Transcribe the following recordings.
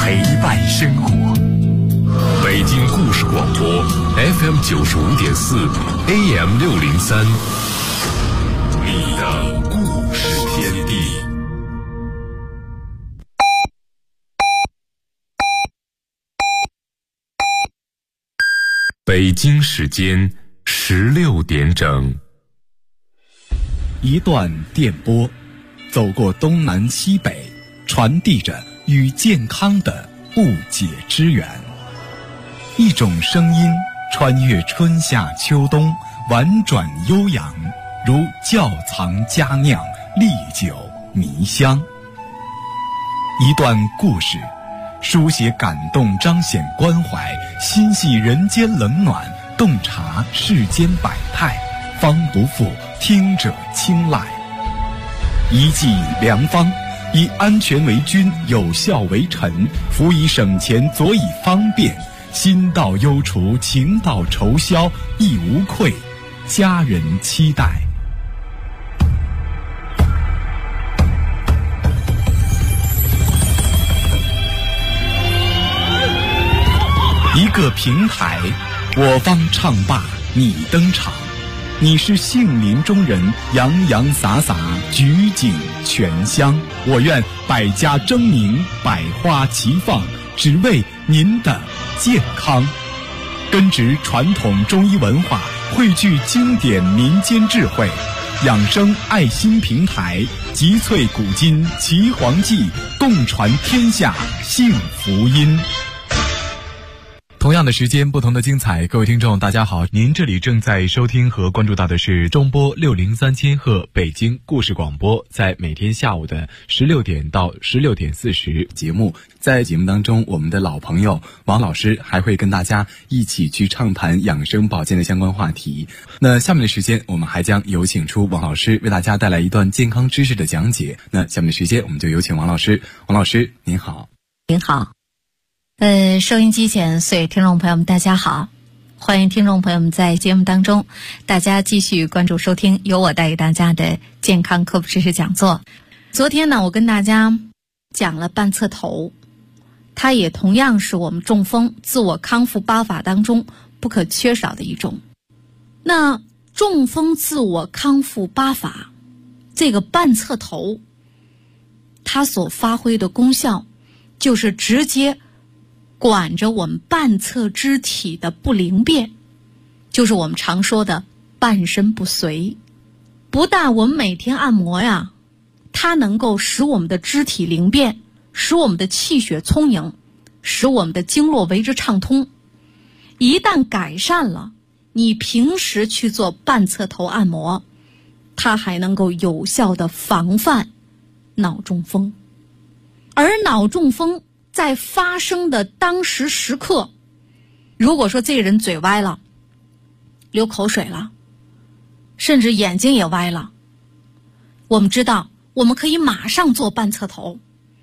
陪伴生活。北京故事广播 FM 95.4 AM 603，你的故事天地。北京时间16点整。 一段电波，走过东南西北，传递着与健康的不解之缘。一种声音穿越春夏秋冬，婉转悠扬，如窖藏佳酿，历久弥香。一段故事，书写感动，彰显关怀，心系人间冷暖，洞察世间百态，方不负听者青睐。一剂良方，以安全为君，有效为臣，辅以省钱，佐以方便，心到忧除，情到愁消，亦无愧，家人期待。一个平台，我方唱罢你登场，你是杏林中人，洋洋洒洒，举景全香。我愿百家争鸣，百花齐放，只为您的健康。根植传统中医文化，汇聚经典民间智慧，养生爱心平台，集萃古今岐黄记，共传天下幸福音。同样的时间，不同的精彩。各位听众大家好，您这里正在收听和关注到的是中波603千赫北京故事广播，在每天下午的16点到16点40节目。在节目当中，我们的老朋友王老师还会跟大家一起去畅谈养生保健的相关话题。那下面的时间，我们还将有请出王老师为大家带来一段健康知识的讲解。那下面的时间，我们就有请王老师。王老师您好。 您好。收音机前所有听众朋友们大家好，欢迎听众朋友们在节目当中大家继续关注收听由我带给大家的健康科普知识讲座。昨天呢，我跟大家讲了半侧头，它也同样是我们中风自我康复8法当中不可缺少的一种。那中风自我康复8法，这个半侧头它所发挥的功效就是直接管着我们半侧肢体的不灵便，就是我们常说的半身不遂。不但我们每天按摩呀，它能够使我们的肢体灵便，使我们的气血充盈，使我们的经络为之畅通。一旦改善了，你平时去做半侧头按摩，它还能够有效的防范脑中风。而脑中风在发生的当时时刻，如果说这个人嘴歪了，流口水了，甚至眼睛也歪了，我们知道我们可以马上做半侧头。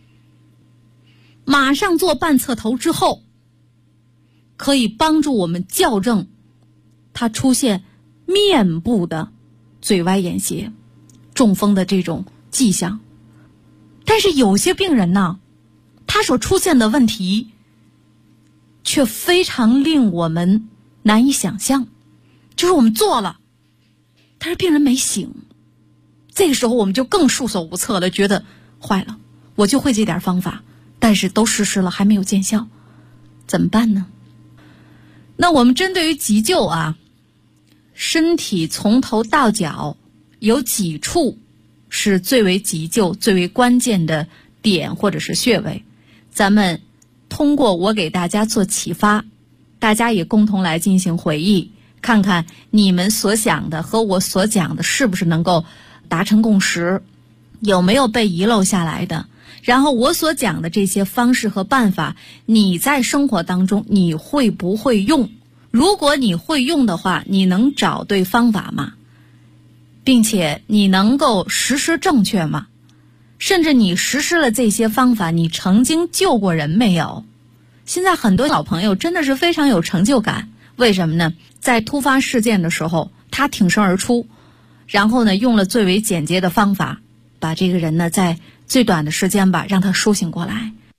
马上做半侧头之后，可以帮助我们校正它出现面部的嘴歪眼斜、中风的这种迹象。但是有些病人呢，他所出现的问题却非常令我们难以想象，就是我们做了，但是病人没醒。这个时候我们就更束手无策了，觉得坏了，我就会这点方法，但是都实施了还没有见效，怎么办呢？那我们针对于急救啊，身体从头到脚有几处是最为急救最为关键的点或者是穴位，咱们通过我给大家做启发，大家也共同来进行回忆，看看你们所想的和我所讲的是不是能够达成共识，有没有被遗漏下来的。然后我所讲的这些方式和办法，你在生活当中你会不会用？如果你会用的话，你能找对方法吗？并且你能够实施正确吗？甚至你实施了这些方法，你曾经救过人没有？现在很多小朋友真的是非常有成就感，为什么呢？在突发事件的时候，他挺身而出，然后呢，用了最为简洁的方法，把这个人呢，在最短的时间吧，让他苏醒过来。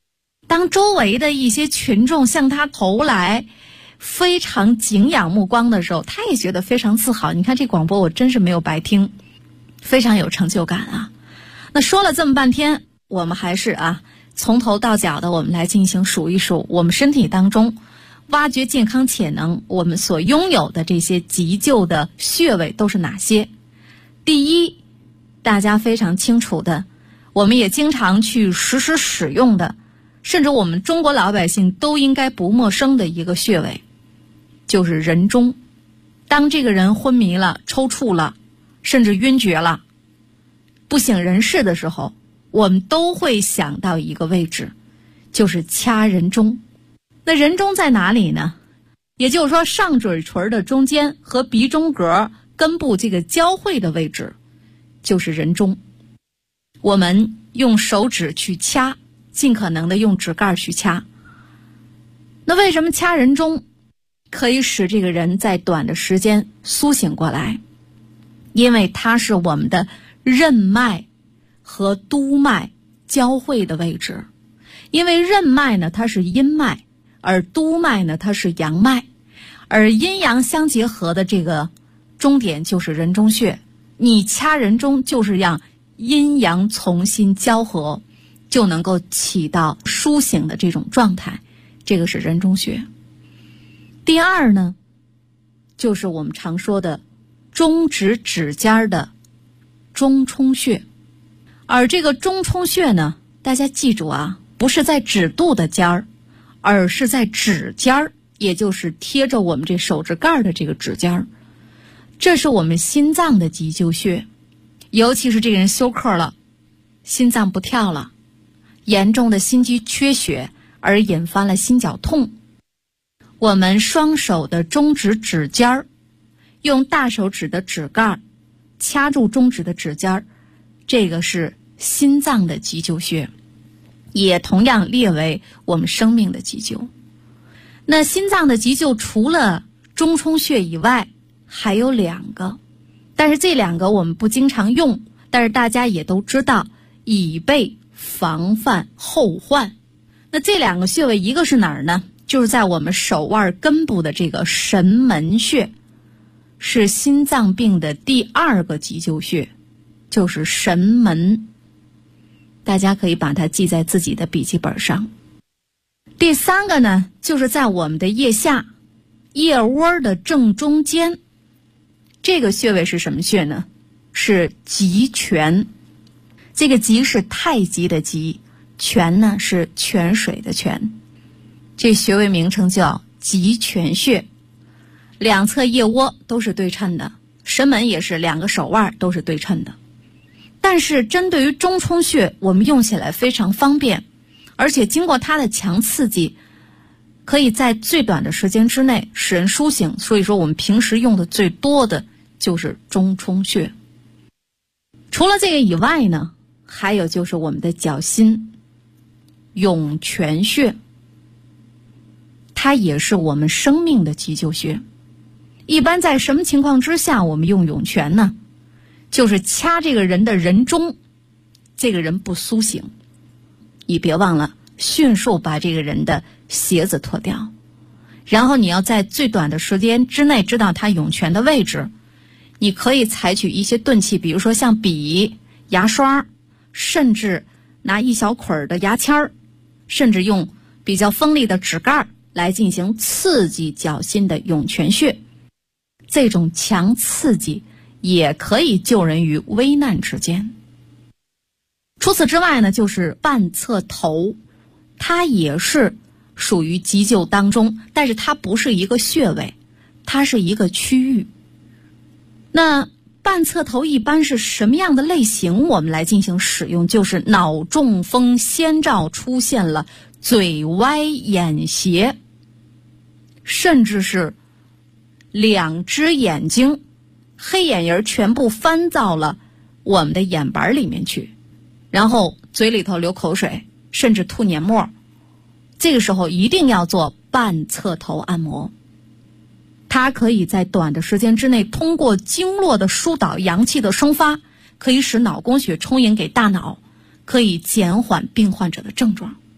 当周围的一些群众向他投来非常敬仰目光的时候，他也觉得非常自豪。你看这广播我真是没有白听，非常有成就感啊。那说了这么半天，我们还是从头到脚的我们来进行数一数我们身体当中挖掘健康潜能我们所拥有的这些急救的穴位都是哪些。第一，大家非常清楚的，我们也经常去实时使用的，甚至我们中国老百姓都应该不陌生的一个穴位，就是人中。当这个人昏迷了、抽搐了，甚至晕厥了、不省人事的时候，我们都会想到一个位置，就是掐人中。那人中在哪里呢？也就是说，上嘴唇的中间和鼻中隔根部这个交汇的位置就是人中。我们用手指去掐，尽可能的用指盖去掐。那为什么掐人中可以使这个人在短的时间苏醒过来？因为它是我们的任脉和督脉交汇的位置。因为任脉呢，它是阴脉，而督脉呢，它是阳脉，而阴阳相结合的这个终点就是人中穴。你掐人中就是让阴阳重新交合，就能够起到苏醒的这种状态，这个是人中穴。第二呢，就是我们常说的中指指尖的中冲穴。而这个中冲穴呢，大家记住不是在指肚的尖儿，而是在指尖儿，也就是贴着我们这手指盖的这个指尖儿。这是我们心脏的急救穴，尤其是这个人休克了，心脏不跳了，严重的心肌缺血而引发了心绞痛，我们双手的中指指尖儿，用大手指的指盖掐住中指的指尖儿，这个是心脏的急救穴，也同样列为我们生命的急救。那心脏的急救除了中冲穴以外，还有两个，但是这两个我们不经常用，但是大家也都知道，以备防范后患。那这两个穴位一个是哪儿呢？就是在我们手腕根部的这个神门穴，是心脏病的第二个急救穴，就是神门。大家可以把它记在自己的笔记本上。第三个呢，就是在我们的腋下腋窝的正中间，这个穴位是什么穴呢？是极泉。这个极是太极的极，泉呢是泉水的泉，这穴位名称叫极泉穴。两侧腋窝都是对称的，神门也是两个手腕都是对称的。但是针对于中冲穴，我们用起来非常方便，而且经过它的强刺激，可以在最短的时间之内使人苏醒，所以说我们平时用的最多的就是中冲穴。除了这个以外呢，还有就是我们的脚心涌泉穴，它也是我们生命的急救穴。一般在什么情况之下我们用涌泉呢？就是掐这个人的人中，这个人不苏醒，你别忘了迅速把这个人的鞋子脱掉，然后你要在最短的时间之内知道他涌泉的位置。你可以采取一些钝器，比如说像笔、牙刷，甚至拿一小捆的牙签儿，甚至用比较锋利的指盖来进行刺激脚心的涌泉穴。这种强刺激也可以救人于危难之间。除此之外呢，就是半侧头，它也是属于急救当中，但是它不是一个穴位，它是一个区域。那半侧头一般是什么样的类型我们来进行使用？就是脑中风先兆出现了嘴歪眼斜，甚至是两只眼睛黑眼仁全部翻到了我们的眼板里面去，然后嘴里头流口水，甚至吐黏沫，这个时候一定要做半侧头按摩。它可以在短的时间之内通过经络的疏导、阳气的生发，可以使脑供血充盈给大脑，可以减缓病患者的症状。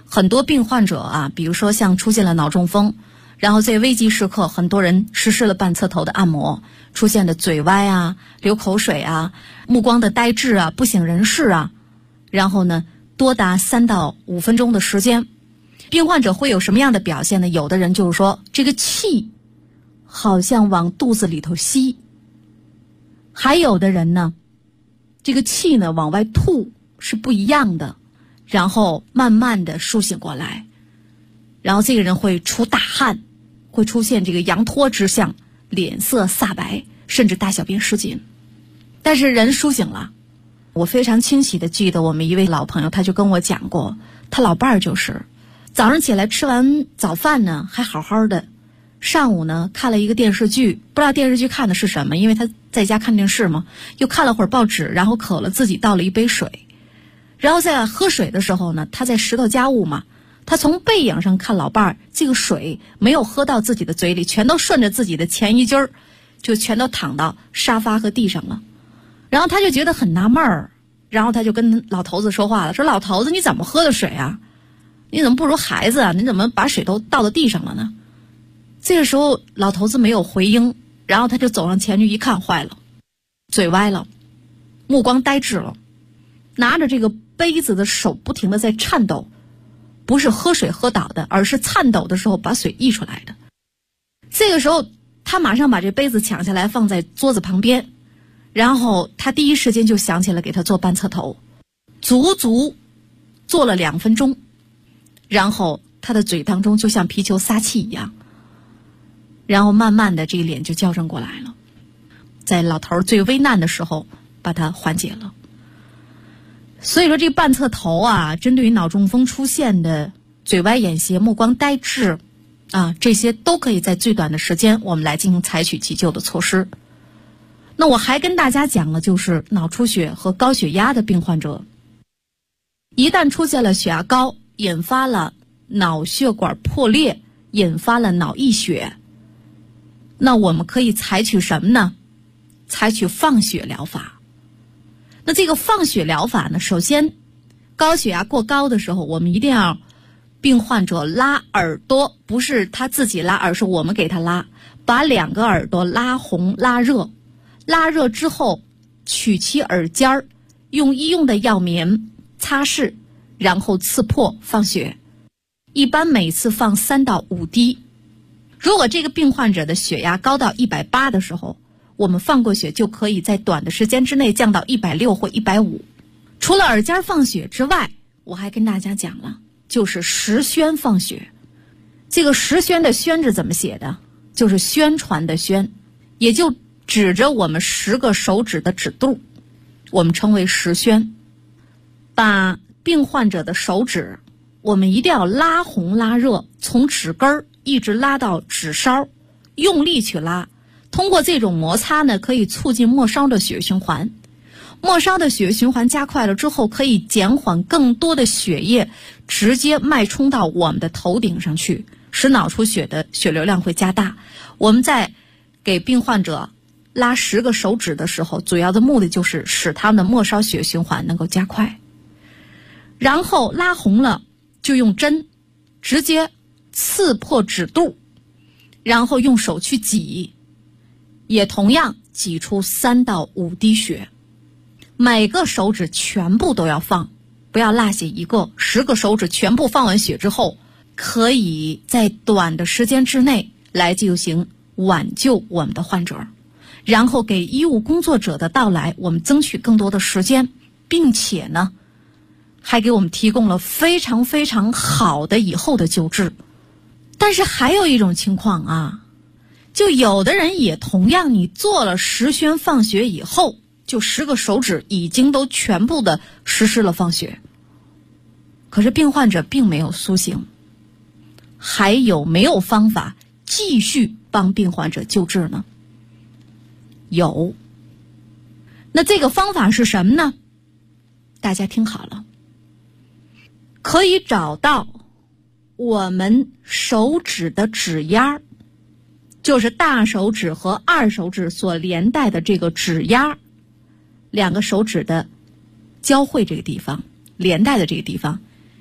很多病患者啊，比如说像出现了脑中风，然后在危急时刻，很多人实施了半侧头的按摩，出现的嘴歪啊、流口水啊、目光的呆滞啊、不省人事啊，然后呢，多达3到5分钟的时间。病患者会有什么样的表现呢？有的人就是说，这个气好像往肚子里头吸，还有的人呢，这个气呢往外吐，是不一样的，然后慢慢的苏醒过来，然后这个人会出大汗，会出现这个羊脱之象，脸色煞白，甚至大小便失禁。但是人苏醒了，我非常清晰的记得我们一位老朋友，他就跟我讲过，他老伴儿就是早上起来吃完早饭呢还好好的，上午呢看了一个电视剧，不知道电视剧看的是什么，因为他在家看电视嘛，又看了会儿报纸，然后渴了，自己倒了一杯水，然后在喝水的时候呢，他在石头家务嘛，他从背影上看老伴儿，这个水没有喝到自己的嘴里，全都顺着自己的前衣襟儿，就全都淌到沙发和地上了。然后他就觉得很纳闷儿，然后他就跟老头子说话了，说老头子你怎么喝的水啊？你怎么不如孩子啊？你怎么把水都倒到地上了呢？这个时候老头子没有回应，然后他就走上前去一看，坏了，嘴歪了，目光呆滞了，拿着这个杯子的手不停地在颤抖，不是喝水喝倒的，而是颤抖的时候把水溢出来的。这个时候他马上把这杯子抢下来放在桌子旁边，然后他第一时间就想起了给他做半侧头，足足做了2分钟，然后他的嘴当中就像皮球撒气一样，然后慢慢的这个脸就校正过来了，在老头最危难的时候把它缓解了。所以说这半侧头啊，针对于脑中风出现的嘴歪眼斜、目光呆滞啊，这些都可以在最短的时间我们来进行采取急救的措施。那我还跟大家讲了，就是脑出血和高血压的病患者，一旦出现了血压高，引发了脑血管破裂，引发了脑溢血，那我们可以采取什么呢？采取放血疗法。那这个放血疗法呢，首先高血压过高的时候，我们一定要病患者拉耳朵，不是他自己拉，而是我们给他拉，把2个耳朵拉红拉热，拉热之后取其耳尖儿，用医用的药棉擦拭，然后刺破放血，一般每次放3到5滴。如果这个病患者的血压高到180的时候，我们放过血就可以在短的时间之内降到160或150。除了耳尖放血之外，我还跟大家讲了，就是十宣放血。这个十宣的宣字怎么写的？就是宣传的宣，也就指着我们10个手指的指肚，我们称为十宣。把病患者的手指，我们一定要拉红拉热，从指根儿一直拉到指梢，用力去拉。通过这种摩擦呢，可以促进末梢的血液循环。末梢的血液循环加快了之后，可以减缓更多的血液直接脉冲到我们的头顶上去，使脑出血的血流量会加大。我们在给病患者拉10个手指的时候，主要的目的就是使他们的末梢血液循环能够加快。然后拉红了，就用针直接刺破指肚，然后用手去挤，也同样挤出3到5滴血。每个手指全部都要放，不要落下一个。10个手指全部放完血之后，可以在短的时间之内来进行挽救我们的患者，然后给医务工作者的到来我们争取更多的时间，并且呢还给我们提供了非常非常好的以后的救治。但是还有一种情况啊，就有的人也同样，你做了十宣放血以后，就10个手指已经都全部的实施了放血，可是病患者并没有苏醒。还有没有方法继续帮病患者救治呢？有。那这个方法是什么呢？大家听好了，可以找到我们手指的指压，就是大手指和2手指所连带的这个指压，2个手指的交汇这个地方，连带的这个地方，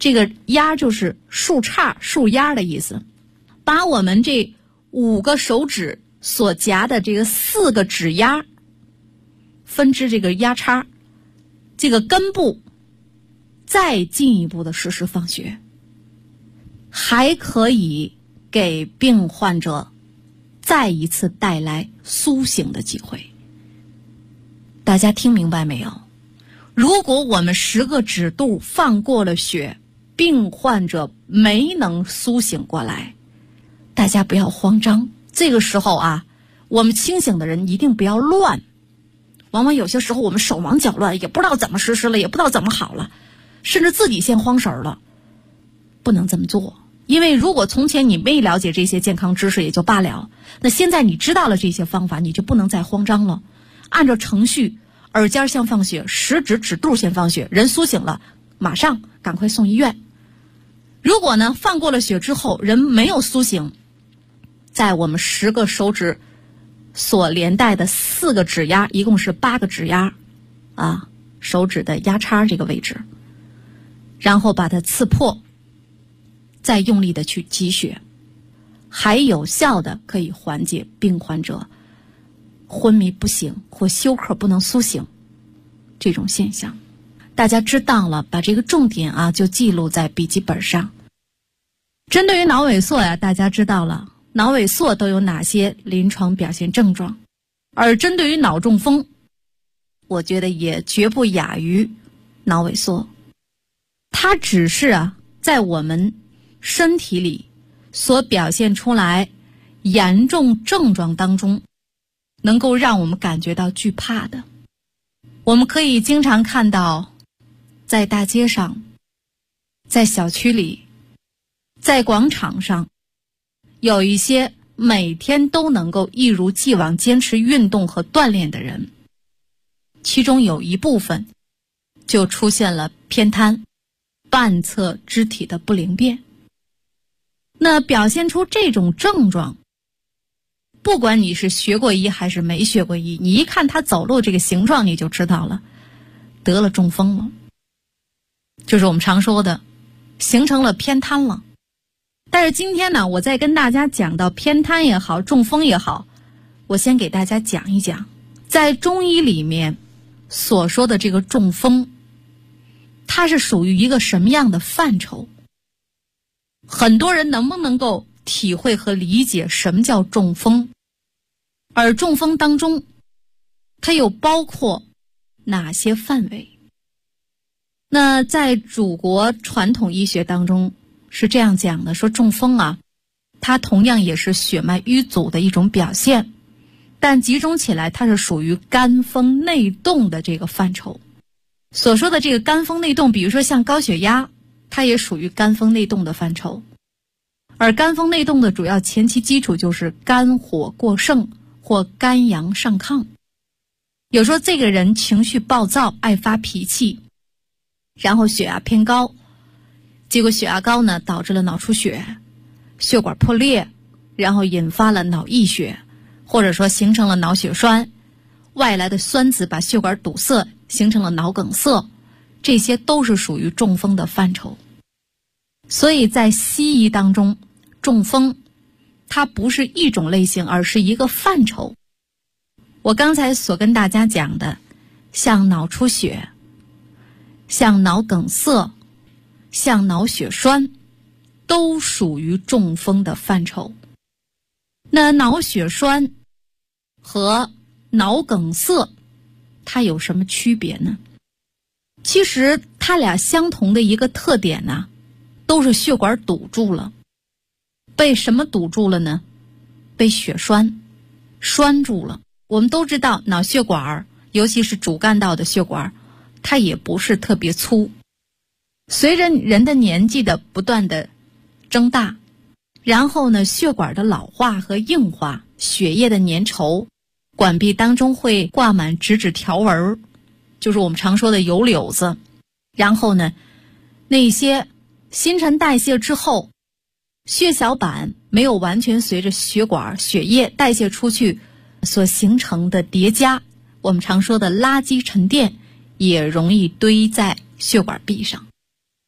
这个压就是树杈、树丫的意思。把我们这5个手指所夹的这个4个指丫分支这个丫叉，这个根部再进一步的实施放血，还可以给病患者再一次带来苏醒的机会。大家听明白没有？如果我们10个指肚放过了血，病患者没能苏醒过来，大家不要慌张。这个时候啊，我们清醒的人一定不要乱。往往有些时候我们手忙脚乱，也不知道怎么实施了，也不知道怎么好了，甚至自己先慌神了。不能这么做，因为如果从前你没了解这些健康知识也就罢了，那现在你知道了这些方法，你就不能再慌张了。按照程序，耳尖先放血，10指指肚先放血，人苏醒了，马上赶快送医院。如果呢放过了血之后人没有苏醒，在我们10个手指所连带的4个指压，一共是8个指压啊，手指的压叉这个位置，然后把它刺破，再用力的去挤血，还有效的可以缓解病患者昏迷不醒或休克不能苏醒这种现象。大家知道了，把这个重点啊就记录在笔记本上。针对于脑萎缩呀，大家知道了脑萎缩都有哪些临床表现症状，而针对于脑中风，我觉得也绝不亚于脑萎缩。它只是在我们身体里所表现出来严重症状当中能够让我们感觉到惧怕的。我们可以经常看到在大街上，在小区里，在广场上，有一些每天都能够一如既往坚持运动和锻炼的人，其中有一部分就出现了偏瘫、半侧肢体的不灵便。那表现出这种症状，不管你是学过医还是没学过医，你一看他走路这个形状你就知道了，得了中风了，就是我们常说的形成了偏瘫了。但是今天呢，我在跟大家讲到偏瘫也好，中风也好，我先给大家讲一讲，在中医里面所说的这个中风，它是属于一个什么样的范畴？很多人能不能够体会和理解什么叫中风？而中风当中，它又包括哪些范围？那在祖国传统医学当中是这样讲的，说中风它同样也是血脉瘀阻的一种表现，但集中起来它是属于肝风内动的这个范畴。所说的这个肝风内动，比如说像高血压，它也属于肝风内动的范畴。而肝风内动的主要前期基础就是肝火过盛或肝阳上亢。有时候这个人情绪暴躁，爱发脾气，然后血压偏高，结果血压高呢导致了脑出血，血管破裂，然后引发了脑溢血，或者说形成了脑血栓，外来的酸子把血管堵塞，形成了脑梗塞，这些都是属于中风的范畴。所以在西医当中，中风它不是一种类型，而是一个范畴。我刚才所跟大家讲的，像脑出血，像脑梗塞，像脑血栓，都属于中风的范畴。那脑血栓和脑梗塞它有什么区别呢？其实它俩相同的一个特点呢，都是血管堵住了。被什么堵住了呢？被血栓栓住了。我们都知道脑血管，尤其是主干道的血管，它也不是特别粗。随着人的年纪的不断的增大，然后呢，血管的老化和硬化，血液的粘稠，管壁当中会挂满直指条纹，就是我们常说的油瘤子。然后呢，那些新陈代谢之后，血小板没有完全随着血管血液代谢出去所形成的叠加，我们常说的垃圾沉淀，也容易堆在血管壁上。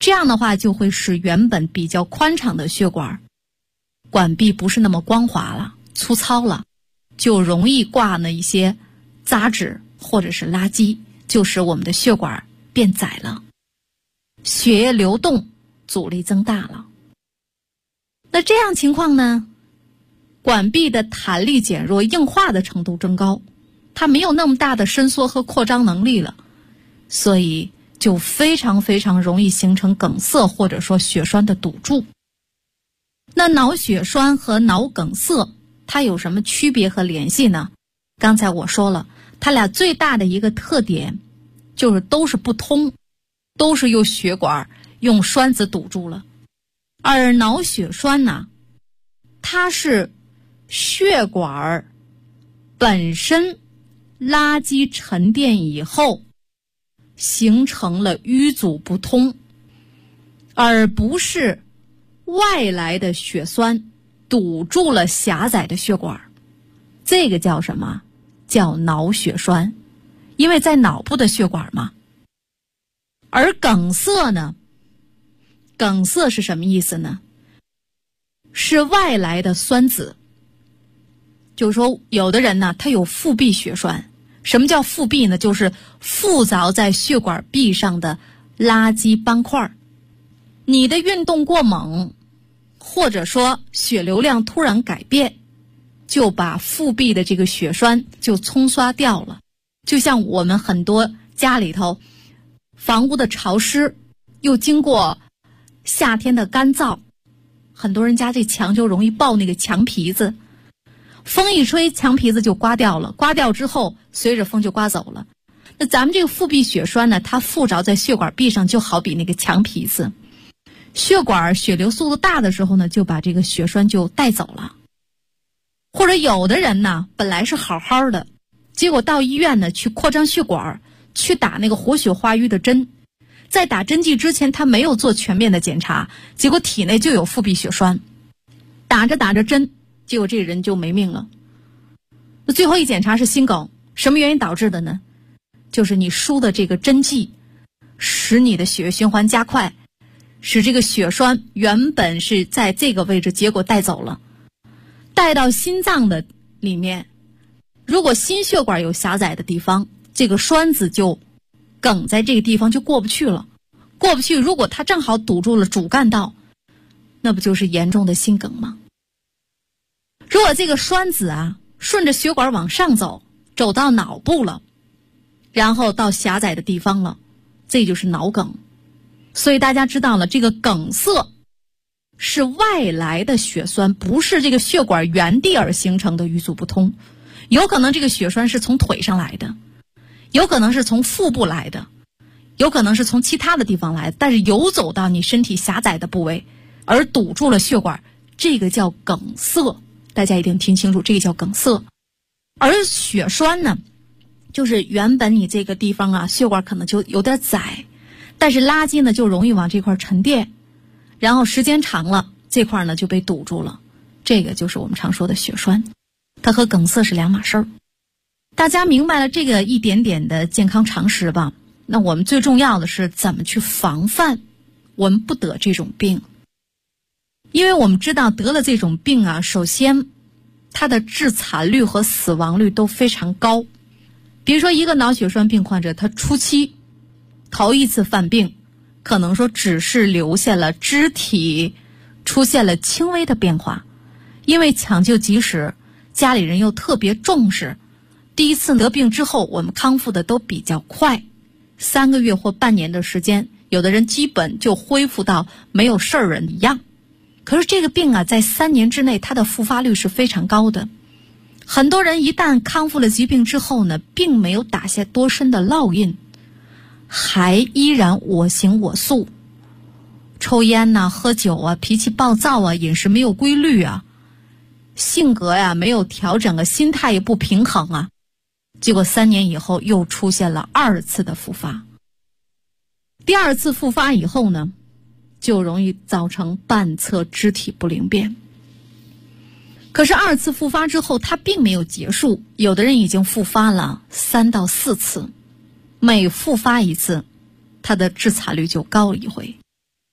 这样的话就会使原本比较宽敞的血管管壁不是那么光滑了、粗糙了，就容易挂那一些杂质或者是垃圾，就使我们的血管变窄了，血液流动阻力增大了。那这样情况呢，管壁的弹力减弱，硬化的程度增高，它没有那么大的伸缩和扩张能力了，所以就非常非常容易形成梗塞或者说血栓的堵住。那脑血栓和脑梗塞它有什么区别和联系呢？刚才我说了，它俩最大的一个特点就是都是不通，都是用血管用栓子堵住了。而脑血栓呢，它是血管本身垃圾沉淀以后形成了淤阻不通，而不是外来的血栓堵住了狭窄的血管。这个叫什么？叫脑血栓，因为在脑部的血管嘛。而梗塞呢，梗塞是什么意思呢？是外来的栓子，就是说有的人呢，他有腹壁血栓。什么叫腹壁呢？就是附着在血管壁上的垃圾斑块。你的运动过猛，或者说血流量突然改变，就把腹壁的这个血栓就冲刷掉了。就像我们很多家里头房屋的潮湿，又经过夏天的干燥，很多人家这墙就容易爆那个墙皮子，风一吹墙皮子就刮掉了，刮掉之后随着风就刮走了。那咱们这个腹壁血栓呢，它附着在血管壁上，就好比那个墙皮子，血管血流速度大的时候呢，就把这个血栓就带走了。或者有的人呢，本来是好好的，结果到医院呢去扩张血管，去打那个活血化瘀的针，在打针剂之前他没有做全面的检查，结果体内就有腹壁血栓，打着打着针，结果这个人就没命了。那最后一检查是心梗，什么原因导致的呢？就是你输的这个针剂使你的血液循环加快，使这个血栓原本是在这个位置，结果带走了，带到心脏的里面。如果心血管有狭窄的地方，这个栓子就梗在这个地方，就过不去了。过不去，如果它正好堵住了主干道，那不就是严重的心梗吗？如果这个栓子啊顺着血管往上走，走到脑部了，然后到狭窄的地方了，这就是脑梗。所以大家知道了，这个梗塞是外来的血栓，不是这个血管原地而形成的淤阻不通。有可能这个血栓是从腿上来的，有可能是从腹部来的，有可能是从其他的地方来的，但是游走到你身体狭窄的部位而堵住了血管，这个叫梗塞。大家一定听清楚，这个叫梗塞。而血栓呢，就是原本你这个地方啊血管可能就有点窄，但是垃圾呢就容易往这块沉淀，然后时间长了这块呢就被堵住了，这个就是我们常说的血栓，它和梗塞是两码事儿。大家明白了这个一点点的健康常识吧？那我们最重要的是怎么去防范我们不得这种病。因为我们知道得了这种病啊，首先它的致残率和死亡率都非常高。比如说一个脑血栓病患者，他初期头一次犯病，可能说只是留下了肢体出现了轻微的变化，因为抢救及时，家里人又特别重视，第一次得病之后我们康复的都比较快，3个月或半年的时间，有的人基本就恢复到没有事儿人一样。可是这个病啊，在3年之内它的复发率是非常高的。很多人一旦康复了疾病之后呢，并没有打下多深的烙印，还依然我行我素，抽烟呐、喝酒啊，脾气暴躁啊，饮食没有规律啊，性格呀没有调整啊，心态也不平衡啊，结果3年以后又出现了2次的复发。第2次复发以后呢，就容易造成半侧肢体不灵便。可是2次复发之后它并没有结束，有的人已经复发了3到4次，每复发一次它的致残率就高一回。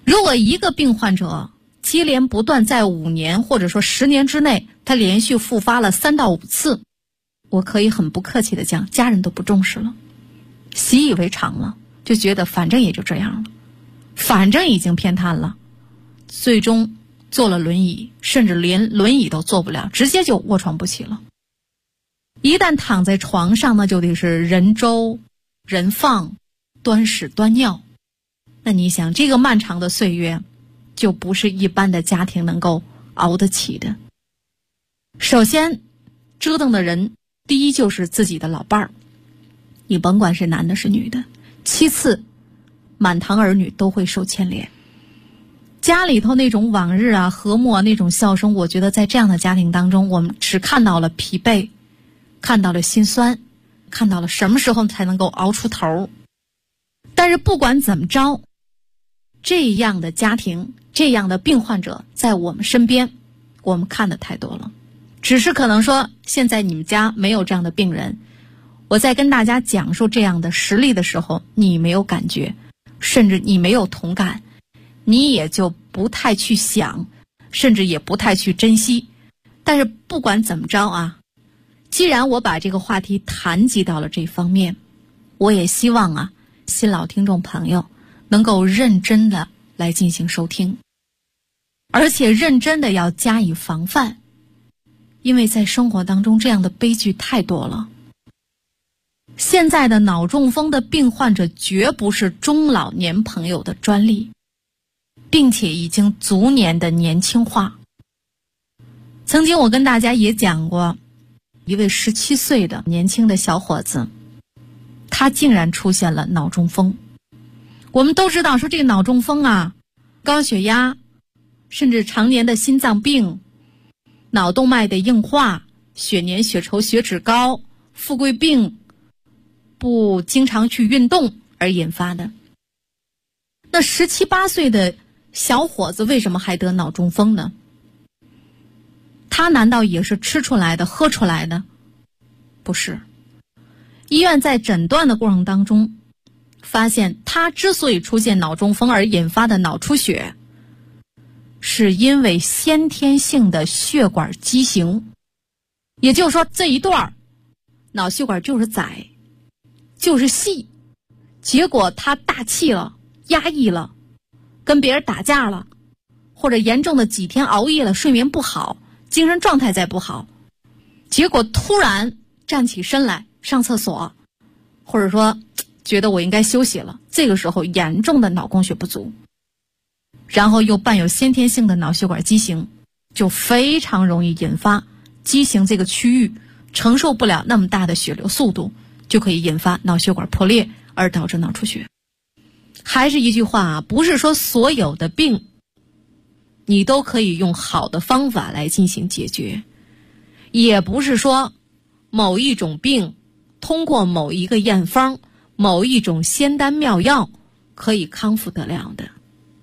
如果一个病患者接连不断在5年或者说10年之内，他连续复发了3到5次，我可以很不客气地讲，家人都不重视了，习以为常了，就觉得反正也就这样了，反正已经偏瘫了，最终坐了轮椅，甚至连轮椅都坐不了，直接就卧床不起了。一旦躺在床上，那就得是人周人放，端屎端尿。那你想，这个漫长的岁月就不是一般的家庭能够熬得起的。首先折腾的人，第一就是自己的老伴儿，你甭管是男的是女的。其次，满堂儿女都会受牵连。家里头那种往日啊和睦啊那种笑声，我觉得在这样的家庭当中，我们只看到了疲惫，看到了心酸，看到了什么时候才能够熬出头。但是不管怎么着，这样的家庭，这样的病患者在我们身边，我们看的太多了。只是可能说现在你们家没有这样的病人，我在跟大家讲述这样的实例的时候，你没有感觉，甚至你没有同感，你也就不太去想，甚至也不太去珍惜。但是不管怎么着啊，既然我把这个话题谈及到了这方面，我也希望啊新老听众朋友能够认真的来进行收听，而且认真的要加以防范，因为在生活当中这样的悲剧太多了。现在的脑中风的病患者绝不是中老年朋友的专利，并且已经逐年的年轻化。曾经我跟大家也讲过，一位17岁的年轻的小伙子，他竟然出现了脑中风。我们都知道说这个脑中风啊，高血压，甚至常年的心脏病，脑动脉的硬化，血粘血稠血脂高，富贵病，不经常去运动而引发的。那17、18岁的小伙子为什么还得脑中风呢？他难道也是吃出来的喝出来的？不是。医院在诊断的过程当中发现，他之所以出现脑中风而引发的脑出血，是因为先天性的血管畸形。也就是说，这一段脑血管就是窄，就是细，结果他大气了，压抑了，跟别人打架了，或者严重的几天熬夜了，睡眠不好，精神状态再不好，结果突然站起身来上厕所，或者说觉得我应该休息了，这个时候严重的脑供血不足，然后又伴有先天性的脑血管畸形，就非常容易引发畸形这个区域承受不了那么大的血流速度，就可以引发脑血管破裂而导致脑出血。还是一句话啊，不是说所有的病你都可以用好的方法来进行解决，也不是说某一种病通过某一个验方，某一种仙丹妙药可以康复得了的。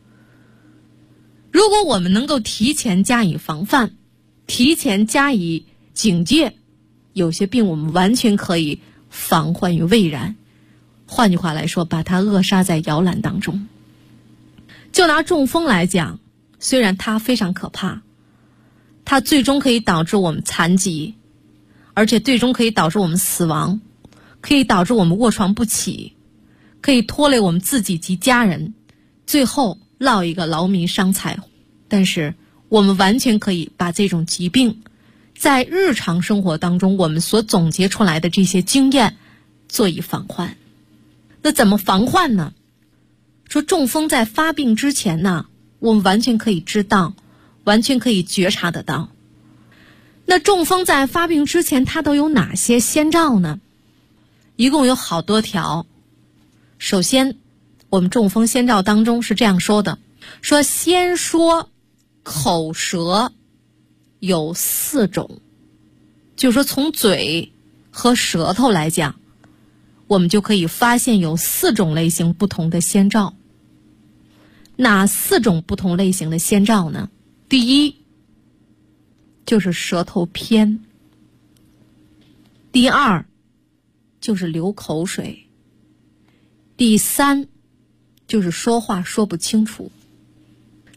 如果我们能够提前加以防范，提前加以警戒，有些病我们完全可以防患于未然。换句话来说，把它扼杀在摇篮当中。就拿中风来讲，虽然它非常可怕，它最终可以导致我们残疾，而且最终可以导致我们死亡，可以导致我们卧床不起，可以拖累我们自己及家人，最后落一个劳民伤财。但是我们完全可以把这种疾病在日常生活当中我们所总结出来的这些经验做以防患。那怎么防患呢？说中风在发病之前呢，我们完全可以知道，完全可以觉察得到。那中风在发病之前它都有哪些先兆呢？一共有好多条。首先，我们中风先兆当中是这样说的，说先说口舌有4种，就是说从嘴和舌头来讲，我们就可以发现有4种类型不同的先兆。哪4种不同类型的先兆呢？第一，就是舌头偏；第二，就是流口水；第三，就是说话说不清楚；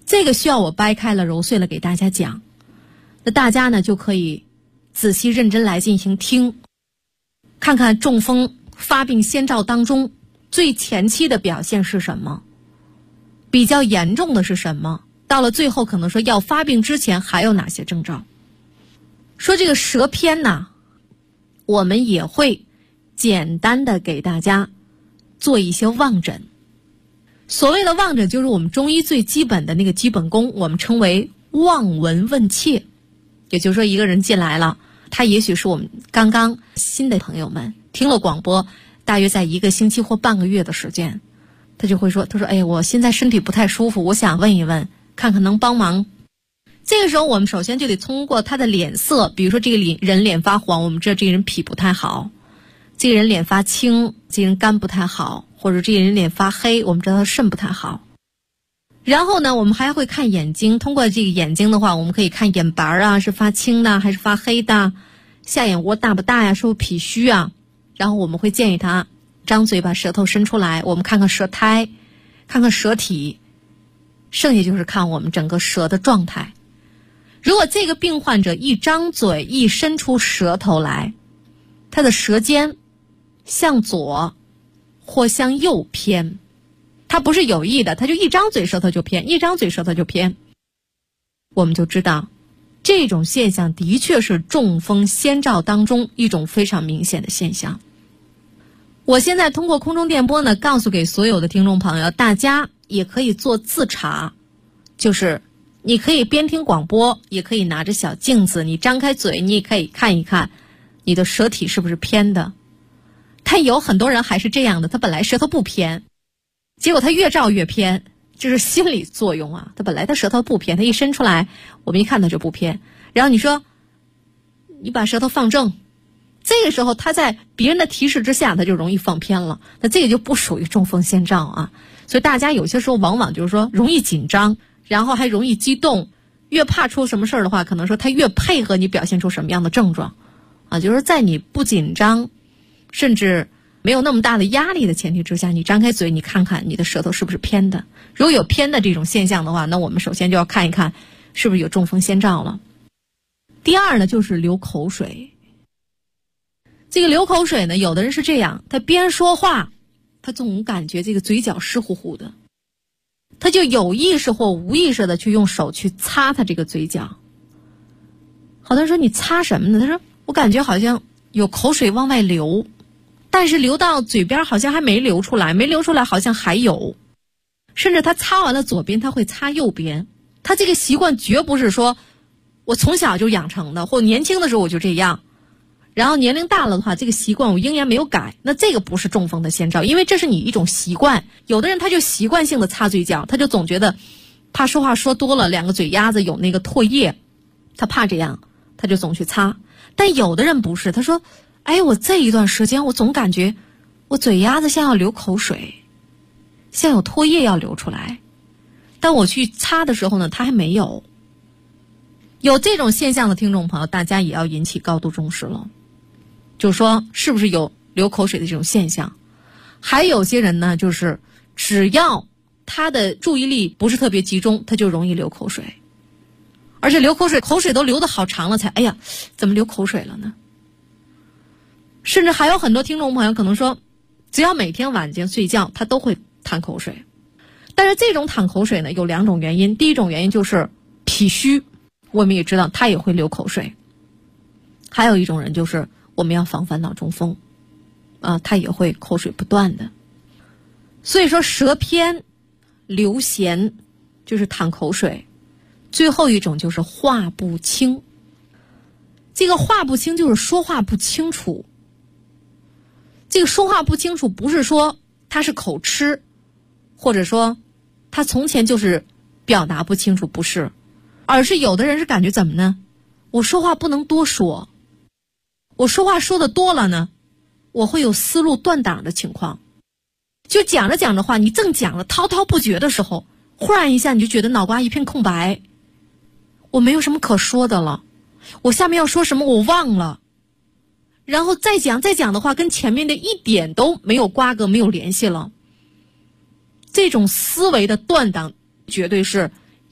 这个需要我掰开了揉碎了给大家讲，那大家呢就可以仔细认真来进行听，看看中风发病先兆当中最前期的表现是什么，比较严重的是什么，到了最后可能说要发病之前还有哪些征兆。说这个舌偏呢，我们也会简单的给大家做一些望诊。所谓的望诊就是我们中医最基本的那个基本功，我们称为望闻问切。也就是说一个人进来了，他也许是我们刚刚新的朋友们听了广播大约在1个星期或半个月的时间，他就会说，他说哎，我现在身体不太舒服，我想问一问看看能帮忙。这个时候我们首先就得通过他的脸色，比如说这个人脸发黄，我们知道这个人脾不太好，这个人脸发青，这个人肝不太好，或者这个人脸发黑，我们知道他肾不太好。然后呢我们还会看眼睛，通过这个眼睛的话，我们可以看眼白啊是发青的还是发黑的，下眼窝大不大呀，是不是脾虚啊。然后我们会建议他张嘴把舌头伸出来，我们看看舌苔，看看舌体，剩下就是看我们整个舌的状态。如果这个病患者一张嘴一伸出舌头来，他的舌尖向左或向右偏，他不是有意的，他就一张嘴舌头就偏，一张嘴舌头就偏，我们就知道这种现象的确是中风先兆当中一种非常明显的现象。我现在通过空中电波呢，告诉给所有的听众朋友，大家也可以做自查，就是你可以边听广播，也可以拿着小镜子，你张开嘴，你也可以看一看你的舌体是不是偏的。他有很多人还是这样的，他本来舌头不偏，结果他越照越偏，这是心理作用啊。他本来他舌头不偏，他一伸出来我们一看他就不偏，然后你说你把舌头放正，这个时候他在别人的提示之下他就容易放偏了，那这个就不属于中风先兆啊。所以大家有些时候往往就是说容易紧张，然后还容易激动，越怕出什么事儿的话，可能说他越配合你表现出什么样的症状啊。就是在你不紧张甚至没有那么大的压力的前提之下，你张开嘴，你看看你的舌头是不是偏的。如果有偏的这种现象的话，那我们首先就要看一看是不是有中风先兆了。第二呢，就是流口水。这个流口水呢，有的人是这样，他边说话他总感觉这个嘴角湿乎乎的，他就有意识或无意识的去用手去擦他这个嘴角。好多人说你擦什么呢？他说我感觉好像有口水往外流，但是流到嘴边好像还没流出来，没流出来好像还有。甚至他擦完了左边他会擦右边，他这个习惯绝不是说我从小就养成的，或年轻的时候我就这样，然后年龄大了的话这个习惯我仍然没有改，那这个不是中风的先兆，因为这是你一种习惯。有的人他就习惯性的擦嘴角，他就总觉得怕说话说多了两个嘴丫子有那个唾液，他怕这样他就总去擦。但有的人不是，他说哎，我这一段时间我总感觉我嘴丫子像要流口水，像有唾液要流出来，但我去擦的时候呢它还没有。有这种现象的听众朋友，大家也要引起高度重视了，就是说是不是有流口水的这种现象。还有些人呢，就是只要他的注意力不是特别集中，他就容易流口水，而且流口水口水都流得好长了才哎呀怎么流口水了呢。甚至还有很多听众朋友可能说只要每天晚间睡觉他都会淌口水。但是这种淌口水呢有两种原因，第一种原因就是脾虚，我们也知道他也会流口水。还有一种人就是我们要防烦恼中风他也会口水不断的。所以说舌偏流涎就是淌口水，最后一种就是话不清。这个话不清就是说话不清楚。这个说话不清楚不是说他是口吃，或者说他从前就是表达不清楚，不是，而是有的人是感觉怎么呢？我说话不能多说，我说话说的多了呢，我会有思路断档的情况。就讲着讲着话，你正讲了滔滔不绝的时候，忽然一下你就觉得脑瓜一片空白，我没有什么可说的了，我下面要说什么我忘了，然后再讲的话跟前面的一点都没有瓜葛，没有联系了。这种思维的断档绝对是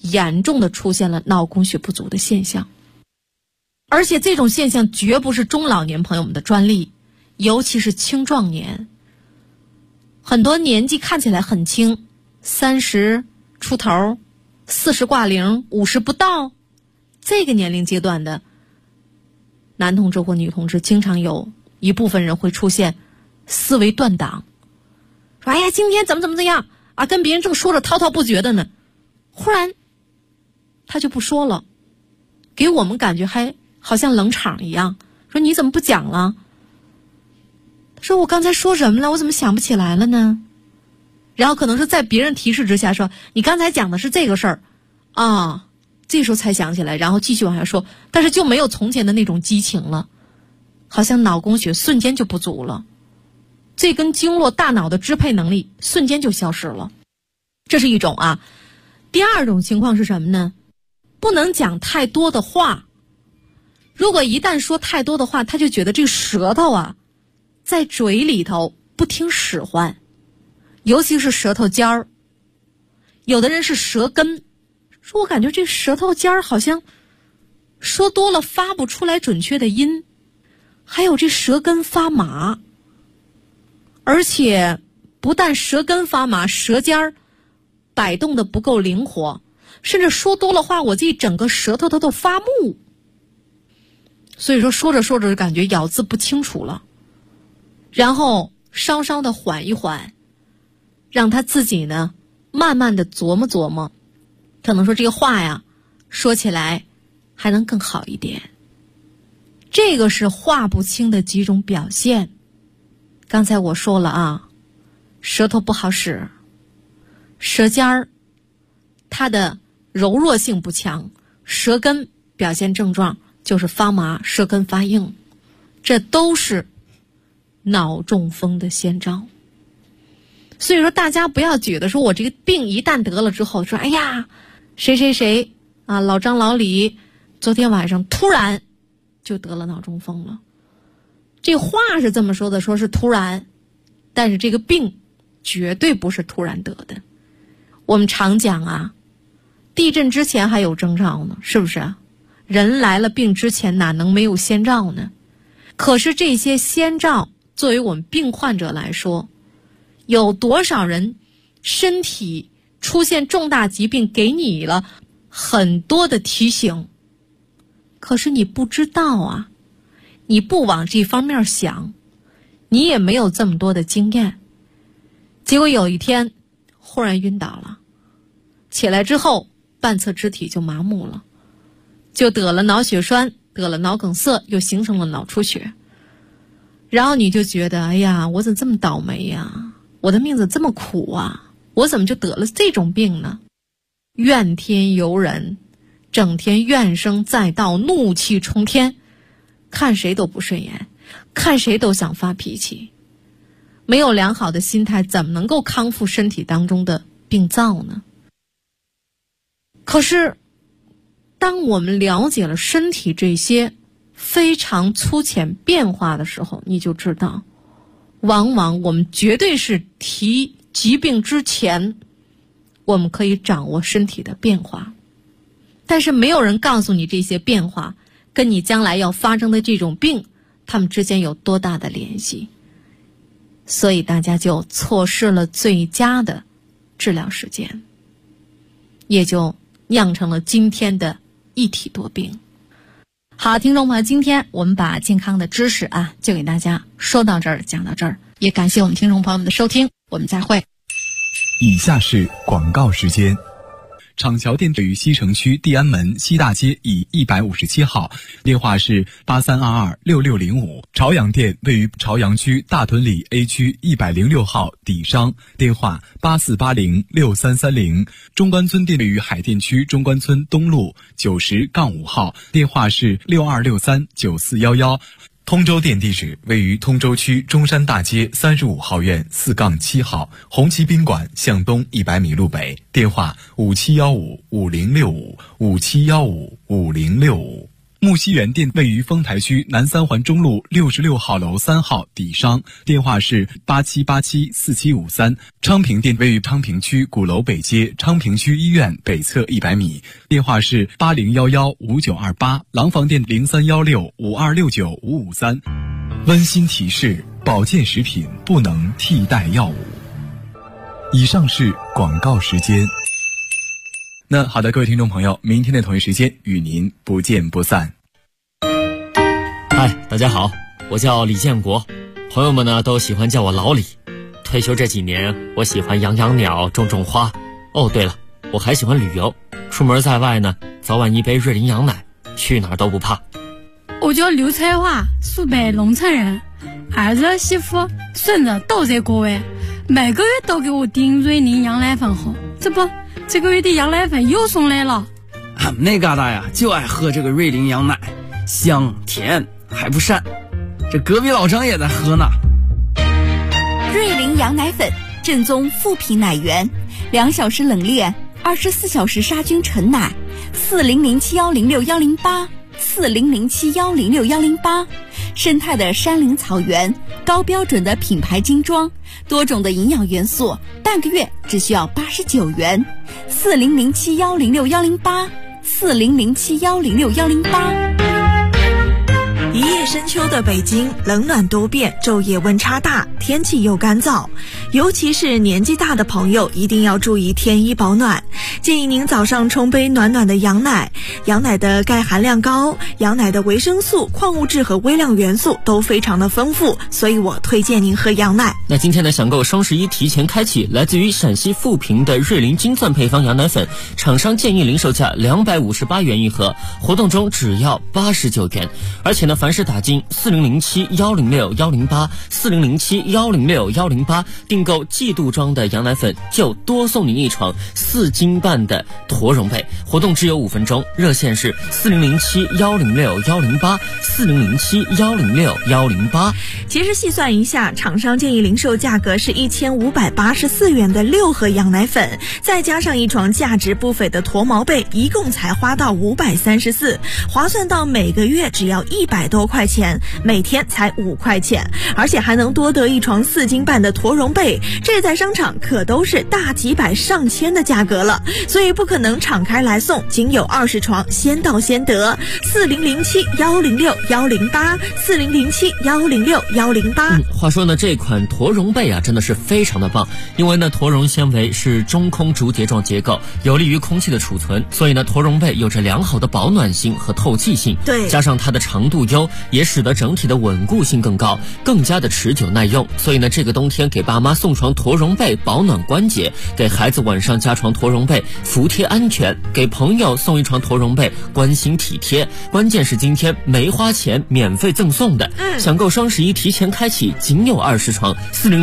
严重的出现了脑供血不足的现象。而且这种现象绝不是中老年朋友们的专利，尤其是青壮年。很多年纪看起来很轻，30出头，40挂零，50不到，这个年龄阶段的男同志或女同志，经常有一部分人会出现思维断档，说哎呀今天怎么样啊，跟别人正说着滔滔不绝的呢，忽然他就不说了，给我们感觉还好像冷场一样，说你怎么不讲了？他说我刚才说什么了？我怎么想不起来了呢？然后可能是在别人提示之下说你刚才讲的是这个事儿啊，这时候才想起来，然后继续往下说，但是就没有从前的那种激情了，好像脑供血瞬间就不足了，这根经络大脑的支配能力瞬间就消失了。这是一种啊。第二种情况是什么呢？不能讲太多的话。如果一旦说太多的话，他就觉得这个舌头啊在嘴里头不听使唤，尤其是舌头尖儿。有的人是舌根，说我感觉这舌头尖儿好像说多了发不出来准确的音，还有这舌根发麻，而且不但舌根发麻，舌尖儿摆动的不够灵活，甚至说多了话，我这整个舌头它都发木。所以说着说着就感觉咬字不清楚了，然后稍稍的缓一缓，让他自己呢慢慢的琢磨琢磨，可能说这个话呀说起来还能更好一点。这个是话不清的几种表现。刚才我说了啊，舌头不好使，舌尖儿它的柔弱性不强，舌根表现症状就是发麻，舌根发硬，这都是脑中风的先兆。所以说大家不要觉得说我这个病一旦得了之后说哎呀谁谁谁啊，老张老李昨天晚上突然就得了脑中风了。这话是这么说的，说是突然，但是这个病绝对不是突然得的。我们常讲啊，地震之前还有征兆呢，是不是？人来了病之前哪能没有先兆呢？可是这些先兆作为我们病患者来说，有多少人身体出现重大疾病给你了很多的提醒，可是你不知道啊，你不往这方面想，你也没有这么多的经验，结果有一天忽然晕倒了，起来之后半侧肢体就麻木了，就得了脑血栓，得了脑梗塞，又形成了脑出血。然后你就觉得哎呀我怎么这么倒霉呀，我的命怎么这么苦啊，我怎么就得了这种病呢？怨天尤人，整天怨声载道，怒气冲天，看谁都不顺眼，看谁都想发脾气，没有良好的心态怎么能够康复身体当中的病灶呢？可是当我们了解了身体这些非常粗浅变化的时候，你就知道往往我们绝对是提疾病之前我们可以掌握身体的变化，但是没有人告诉你这些变化跟你将来要发生的这种病它们之间有多大的联系，所以大家就错失了最佳的治疗时间，也就酿成了今天的一体多病。好，听众朋友，今天我们把健康的知识啊就给大家说到这儿，讲到这儿，也感谢我们听众朋友们的收听，我们再会。 以下是广告时间。厂桥店位于西城区地安门西大街以157号，电话是83226605。朝阳店位于朝阳区大屯里 A 区106号底商，电话84806330。中关村店位于海淀区中关村东路90-5号，电话是62639411。通州店地址位于通州区中山大街35号院4-7号，红旗宾馆向东100米路北，电话57155065，57155065。 木樨园店位于丰台区南三环中路66号楼3号底商，电话是87874753。昌平店位于昌平区鼓楼北街昌平区医院北侧100米，电话是80115928。廊坊店031652695553。温馨提示：保健食品不能替代药物。以上是广告时间。那好的，各位听众朋友，明天的同一时间与您不见不散。 嗨，大家好，我叫李建国，朋友们呢都喜欢叫我老李。退休这几年，我喜欢养养鸟，种种花。哦，对了，我还喜欢旅游，出门在外呢，早晚一杯瑞麟羊奶，去哪儿都不怕。 我叫刘彩华，苏北龙城人，儿子、媳妇、孙子都在国外，每个月都给我订瑞麟羊奶粉喝。这个月的羊奶粉又送来了。 俺们那旮瘩呀，就爱喝这个瑞麟羊奶，香甜还不膻。这隔壁老张也在喝呢。 瑞麟羊奶粉，正宗富品奶源，2小时冷链，24小时杀菌纯奶，4007106108，4007106108。生态的山林草原，高标准的品牌精装，多种的营养元素，半个月只需要89元，4007106108，4007106108。 一夜深秋的北京，冷暖多变，昼夜温差大，天气又干燥，尤其是年纪大的朋友一定要注意添衣保暖。建议您早上冲杯暖暖的羊奶，羊奶的钙含量高，羊奶的维生素、矿物质和微量元素都非常的丰富，所以我推荐您喝羊奶。 那今天呢，享购双11提前开启，来自于陕西富平的瑞麟金钻配方羊奶粉，厂商建议零售价258元一盒，活动中只要89元。而且呢，凡是打进4007106108，4007106108订购季度装的羊奶粉，就多送您一床4斤半的驼绒被。活动只有5分钟，热线是4007106108，4007106108。 其实细算一下，厂商建议零售价格是1584元的6盒羊奶粉，再加上一床价值不菲的驼毛被，一共才花到534，划算到每个月只要100多块钱，每天才5块钱，而且还能多得一床4斤半的驼绒被，这在商场可都是大几百上千的价格了，所以不可能敞开来送，仅有20床，先到先得。4007106108，4007106108。 话说呢，这款驼绒被啊，真的是非常的棒，因为呢，驼绒纤维是中空竹节状结构，有利于空气的储存，所以呢，驼绒被有着良好的保暖性和透气性。 对， 加上它的长度优，也使得整体的稳固性更高，更加的持久耐用。所以呢，这个冬天给爸妈送床驼绒被，保暖关节；给孩子晚上加床驼绒被，服帖安全；给朋友送一床驼绒被，关心体贴。关键是今天没花钱，免费赠送的。享购双11提前开启，仅有20床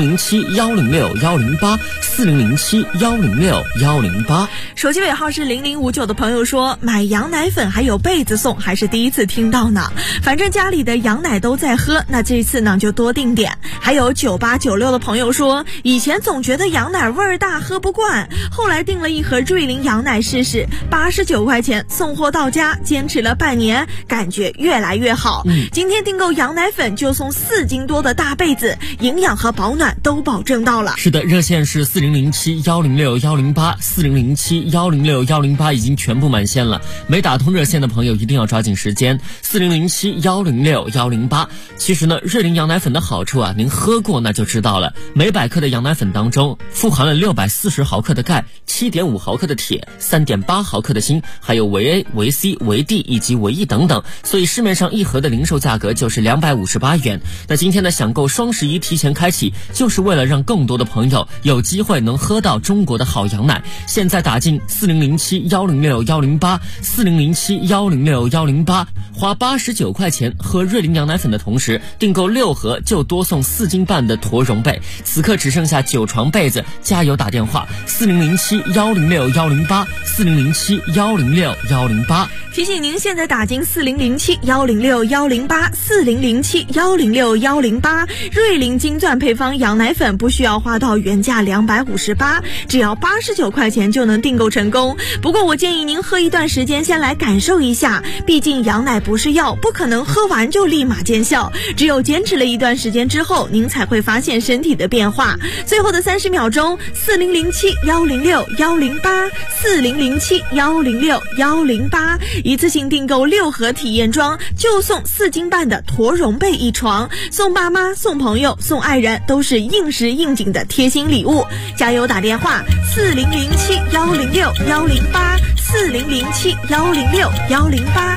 ，4007106108，4007106108。 手机尾号是0059的朋友说，买羊奶粉还有被子送，还是第一次听到呢。反正家里的羊奶都在喝，那这次呢就多订点。还有9896的朋友说，以前总觉得羊奶味儿大喝不惯，后来订了一盒瑞麟羊奶试试，89块钱送货到家，坚持了半年，感觉越来越好。今天订购羊奶粉就送4斤多的大被子，营养和保暖都保证到了。 是的，热线是4007106108，4007106108已经全部满线了，没打通热线的朋友一定要抓紧时间，4007106108。其实呢，瑞麟羊奶粉的好处啊，您喝过那就知道了。每100克的羊奶粉当中，富含了640毫克的钙，7.5毫克的铁，3.8毫克的锌，还有维 A、维 C、维 D 以及维 E 等等，所以市面上一盒的零售价格就是258元。那今天的享购双11提前开启，就是为了让更多的朋友有机会能喝到中国的好羊奶。现在打进4007106108，4007106108，花89块钱。 钱喝瑞麟羊奶粉的同时，订购6盒就多送4斤半的驼绒被。此刻只剩下9床被子，加油打电话4007-106-108，4007-106-108。 提醒您现在打进4007-106-108，4007-106-108。瑞麟金钻配方羊奶粉不需要花到原价258，只要89块钱就能订购成功。不过我建议您喝一段时间先来感受一下，毕竟羊奶不是药，不可能喝完就立马见效，只有坚持了一段时间之后，您才会发现身体的变化。最后的30秒钟，4007-106-108，4007-106-108，一次性订购6盒体验装，就送4斤半的驼绒被1床，送爸妈、送朋友、送爱人，都是应时应景的贴心礼物。加油打电话4007-106-108，4007-106-108。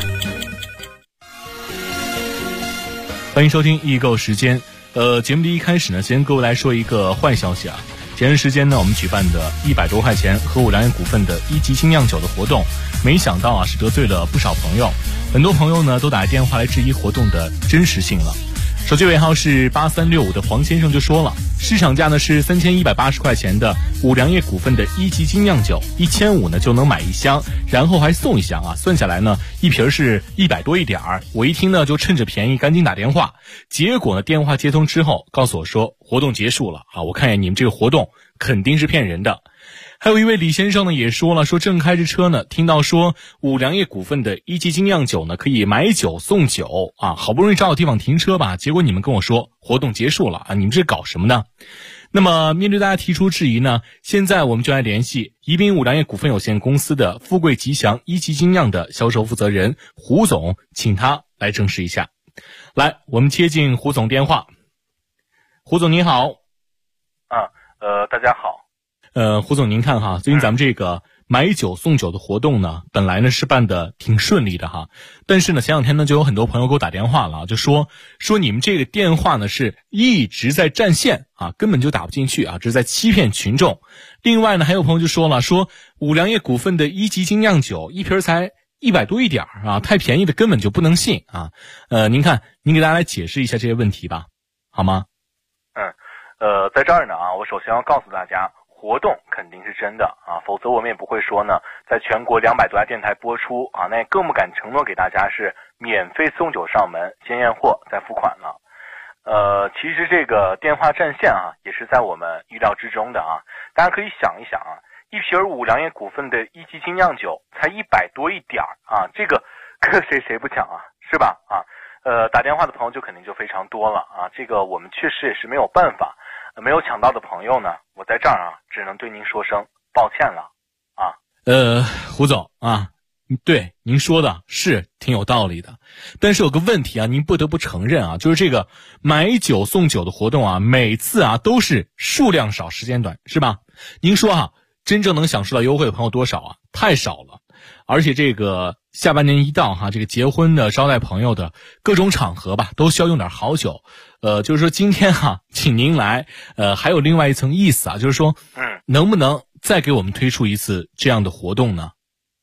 欢迎收听易购时间。节目的一开始呢，先各位来说一个坏消息啊。前段时间呢，我们举办的100多块钱和五粮液股份的1级精酿酒的活动，没想到啊是得罪了不少朋友，很多朋友呢都打电话来质疑活动的真实性了。手机尾号是8365的黄先生就说了，市场价呢是3180块钱的五粮液股份的1级精酿酒，1500呢就能买1箱，然后还送1箱啊，算下来呢一瓶是100多一点儿。我一听呢就趁着便宜赶紧打电话，结果呢电话接通之后告诉我说活动结束了啊，我看见你们这个活动肯定是骗人的。还有一位李先生呢也说了，说正开着车呢，听到说五粮液股份的1级精酿酒呢可以买酒送酒啊，好不容易找到地方停车吧，结果你们跟我说活动结束了啊，你们这搞什么呢？那么面对大家提出质疑呢，现在我们就来联系宜宾五粮液股份有限公司的富贵吉祥1级精酿的销售负责人胡总，请他来证实一下。来，我们接进胡总电话。胡总您好。 大家好。 胡总您看哈，最近咱们这个买酒送酒的活动呢，本来呢是办的挺顺利的哈，但是呢前两天呢就有很多朋友给我打电话了，就说你们这个电话呢是一直在占线啊，根本就打不进去啊，这是在欺骗群众。另外呢还有朋友就说了，说五粮液股份的1级精酿酒一瓶才100多一点啊，太便宜的根本就不能信啊。您看您给大家来解释一下这些问题吧，好吗？ 在这儿呢啊，我首先要告诉大家，活动肯定是真的啊，否则我们也不会说呢，在全国200多家电台播出啊，那也更不敢承诺给大家是免费送酒上门，先验货再付款了。其实这个电话占线啊，也是在我们预料之中的啊。大家可以想一想啊，一瓶五粮液股份的1级精酿酒才100多一点啊，这个谁不抢啊，是吧？啊，打电话的朋友就肯定就非常多了啊，这个我们确实也是没有办法。没有抢到的朋友呢，我在这儿啊，只能对您说声抱歉了啊。 胡总啊，对您说的是挺有道理的，但是有个问题啊，您不得不承认啊，就是这个买酒送酒的活动啊，每次啊都是数量少时间短，是吧？您说啊，真正能享受到优惠的朋友多少啊？太少了。而且这个下半年一到哈，这个结婚的、招待朋友的各种场合吧，都需要用点好酒。就是说今天哈，请您来，还有另外一层意思啊，就是说，能不能再给我们推出一次这样的活动呢？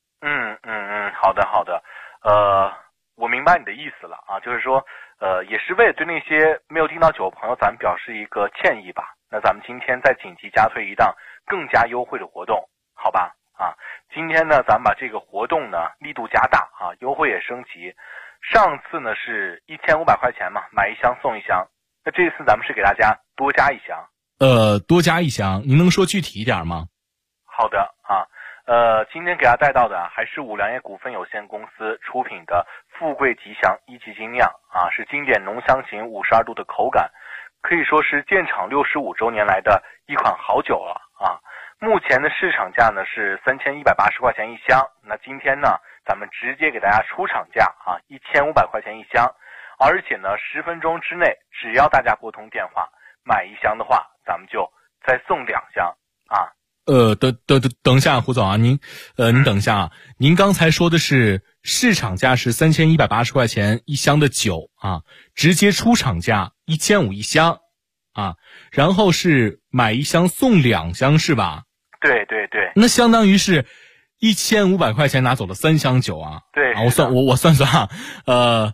好的，我明白你的意思了啊，就是说，也是为了对那些没有订到酒的朋友，咱们表示一个歉意吧。那咱们今天再紧急加推一档更加优惠的活动，好吧？啊，今天呢，咱们把这个活动呢力度加大啊，优惠也升级。上次呢是1500块钱嘛，买1箱送1箱。那这次咱们是给大家多加1箱。 多加1箱，您能说具体一点吗？ 好的啊，今天给大家带到的还是五粮液股份有限公司出品的富贵吉祥1级精酿啊，是经典浓香型52度的口感，可以说是建厂65周年来的一款好酒了啊。目前的市场价呢是3180块钱1箱，那今天呢咱们直接给大家出厂价啊，1500块钱1箱，而且呢10分钟之内，只要大家拨通电话买1箱的话，咱们就再送2箱啊。 等一下，胡总啊，您等一下啊，您刚才说的是市场价是3180块钱1箱的酒啊，直接出厂价1500一箱啊，然后是买1箱送2箱是吧？ 对， 那相当于是1500块钱拿走了3箱酒啊。 对啊，我算啊，